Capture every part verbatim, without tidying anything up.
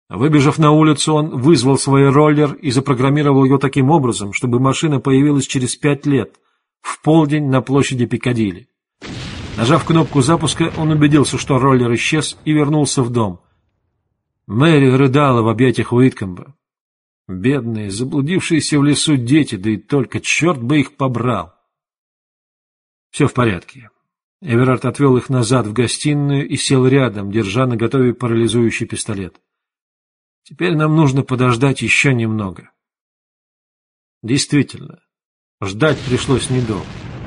Выбежав на улицу, он вызвал свой роллер и запрограммировал его таким образом, чтобы машина появилась через пять лет, в полдень на площади Пикадилли. Нажав кнопку запуска, он убедился, что роллер исчез, и вернулся в дом. Мэри рыдала в объятиях Уиткомба. Бедные, заблудившиеся в лесу дети, да и только черт бы их побрал. Все в порядке. Эверард отвел их назад в гостиную и сел рядом, держа наготове парализующий пистолет. Теперь нам нужно подождать еще немного. Действительно, ждать пришлось недолго.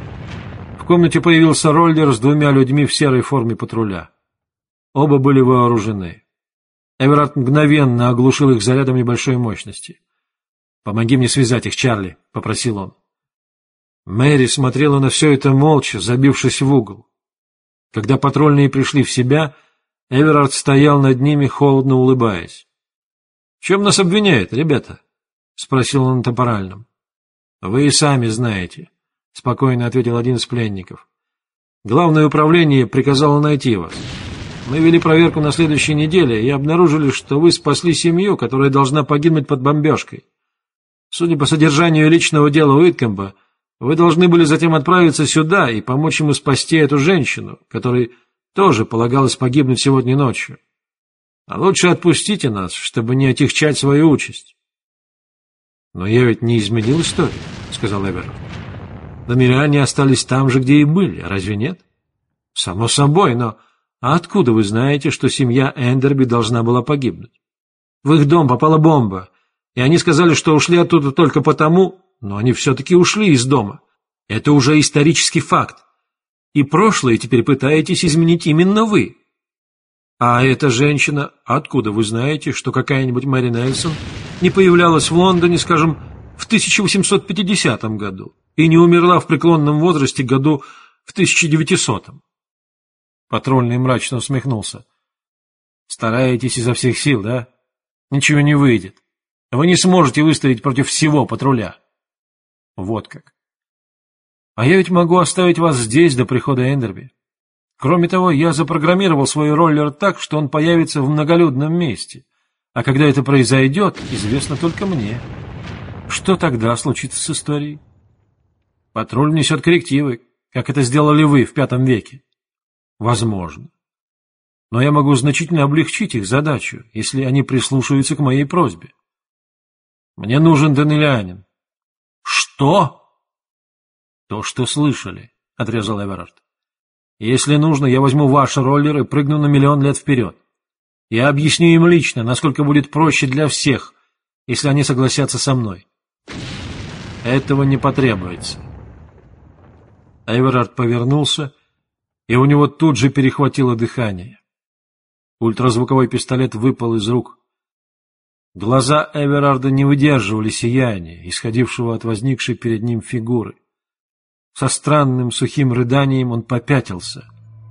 В комнате появился роллер с двумя людьми в серой форме патруля. Оба были вооружены. Эверард мгновенно оглушил их зарядом небольшой мощности. «Помоги мне связать их, Чарли», — попросил он. Мэри смотрела на все это молча, забившись в угол. Когда патрульные пришли в себя, Эверард стоял над ними, холодно улыбаясь. «В чем нас обвиняют, ребята?» — спросил он на топоральном. «Вы и сами знаете», — спокойно ответил один из пленников. «Главное управление приказало найти вас. Мы вели проверку на следующей неделе и обнаружили, что вы спасли семью, которая должна погибнуть под бомбежкой. Судя по содержанию личного дела Уиткомба, вы должны были затем отправиться сюда и помочь ему спасти эту женщину, которой тоже полагалось погибнуть сегодня ночью. А лучше отпустите нас, чтобы не отягчать свою участь». «Но я ведь не изменил историю», — сказал Эверард. «Намеряне остались там же, где и были, разве нет?» «Само собой, но а откуда вы знаете, что семья Эндерби должна была погибнуть? В их дом попала бомба, и они сказали, что ушли оттуда только потому, но они все-таки ушли из дома. Это уже исторический факт. И прошлое теперь пытаетесь изменить именно вы. А эта женщина, откуда вы знаете, что какая-нибудь Мэри Нельсон не появлялась в Лондоне, скажем, в тысяча восемьсот пятидесятом году и не умерла в преклонном возрасте году в тысяча девятисотом? Патрульный мрачно усмехнулся. «Стараетесь изо всех сил, да? Ничего не выйдет. Вы не сможете выстоять против всего патруля». «Вот как. А я ведь могу оставить вас здесь до прихода Эндерби. Кроме того, я запрограммировал свой роллер так, что он появится в многолюдном месте. А когда это произойдет, известно только мне. Что тогда случится с историей? Патруль внесет коррективы, как это сделали вы в пятом веке. Возможно. Но я могу значительно облегчить их задачу, если они прислушаются к моей просьбе. Мне нужен данелианин». «Что?» «То, что слышали», — отрезал Эверард. «Если нужно, я возьму ваш роллер и прыгну на миллион лет вперед. Я объясню им лично, насколько будет проще для всех, если они согласятся со мной». «Этого не потребуется». Эверард повернулся, и у него тут же перехватило дыхание. Ультразвуковой пистолет выпал из рук. Глаза Эверарда не выдерживали сияния, исходившего от возникшей перед ним фигуры. Со странным сухим рыданием он попятился.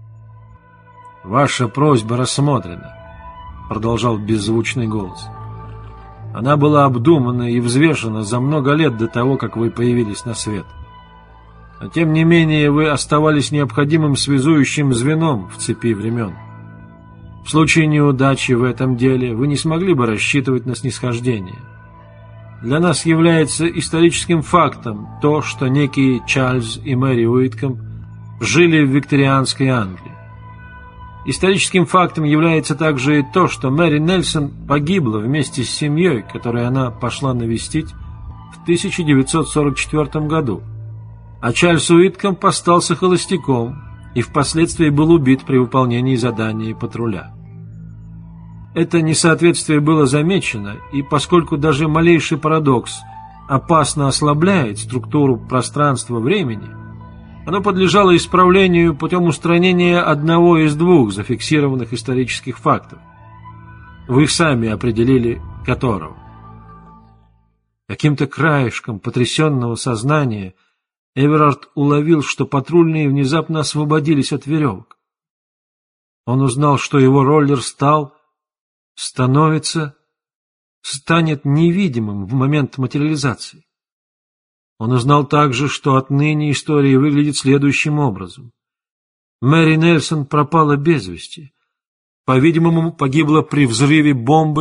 «Ваша просьба рассмотрена», — продолжал беззвучный голос. «Она была обдумана и взвешена за много лет до того, как вы появились на свет. Но тем не менее вы оставались необходимым связующим звеном в цепи времен. В случае неудачи в этом деле вы не смогли бы рассчитывать на снисхождение. Для нас является историческим фактом то, что некие Чарльз и Мэри Уиткомб жили в викторианской Англии. Историческим фактом является также и то, что Мэри Нельсон погибла вместе с семьей, которую она пошла навестить в тысяча девятьсот сорок четвёртом году, а Чарльз Уиткомб остался холостяком и впоследствии был убит при выполнении задания патруля. Это несоответствие было замечено, и поскольку даже малейший парадокс опасно ослабляет структуру пространства-времени, оно подлежало исправлению путем устранения одного из двух зафиксированных исторических фактов. Вы сами определили, которого. Каким-то краешком потрясенного сознания Эверард уловил, что патрульные внезапно освободились от веревок. Он узнал, что его роллер стал, становится, станет невидимым в момент материализации. Он узнал также, что отныне история выглядит следующим образом. Мэри Нельсон пропала без вести. По-видимому, погибла при взрыве бомбы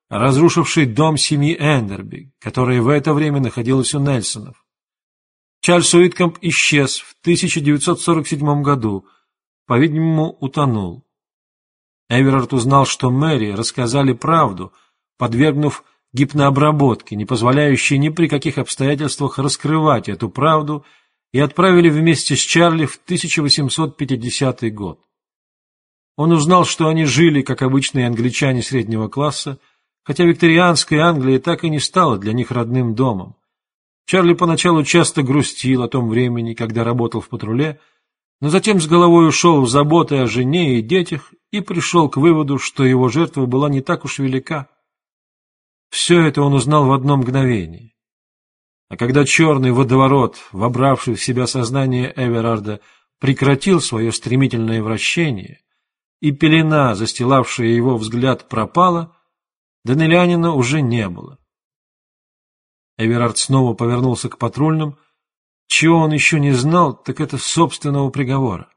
разрушивший дом семьи Эндерби, которая в это время находилась у Нельсонов. Чарльз Уиткомб исчез в тысяча девятьсот сорок седьмом году, по-видимому, утонул. Эверард узнал, что Мэри рассказали правду, подвергнув гипнообработке, не позволяющей ни при каких обстоятельствах раскрывать эту правду, и отправили вместе с Чарли в тысяча восемьсот пятидесятый год. Он узнал, что они жили, как обычные англичане среднего класса, хотя викторианская Англия так и не стала для них родным домом. Чарли поначалу часто грустил о том времени, когда работал в патруле, но затем с головой ушел в заботы о жене и детях и пришел к выводу, что его жертва была не так уж велика. Все это он узнал в одно мгновение. А когда черный водоворот, вобравший в себя сознание Эверарда, прекратил свое стремительное вращение, и пелена, застилавшая его взгляд, пропала, Данелянина уже не было. Эверард снова повернулся к патрульным. Чего он еще не знал, так это собственного приговора.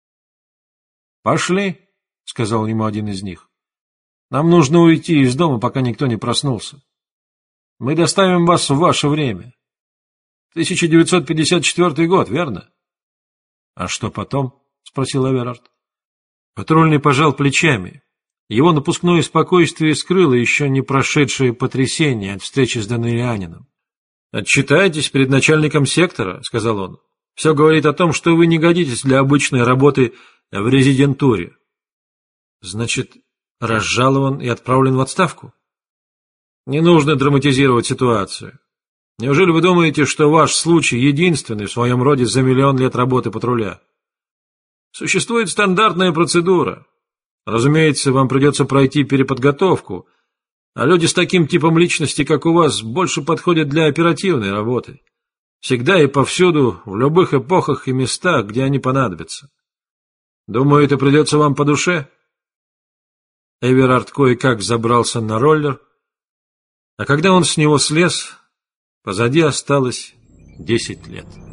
«Пошли», — сказал ему один из них. «Нам нужно уйти из дома, пока никто не проснулся. Мы доставим вас в ваше время. тысяча девятьсот пятьдесят четвёртый год, верно?» «А что потом?» — спросил Эверард. Патрульный пожал плечами. Его напускное спокойствие скрыло еще не прошедшее потрясение от встречи с Данелианином. «Отчитайтесь перед начальником сектора», — сказал он. «Все говорит о том, что вы не годитесь для обычной работы в резидентуре». «Значит, разжалован и отправлен в отставку?» «Не нужно драматизировать ситуацию. Неужели вы думаете, что ваш случай единственный в своем роде за миллион лет работы патруля? Существует стандартная процедура. Разумеется, вам придется пройти переподготовку, а люди с таким типом личности, как у вас, больше подходят для оперативной работы. Всегда и повсюду, в любых эпохах и местах, где они понадобятся. Думаю, это придется вам по душе». Эверард кое-как забрался на роллер, а когда он с него слез, позади осталось десять лет.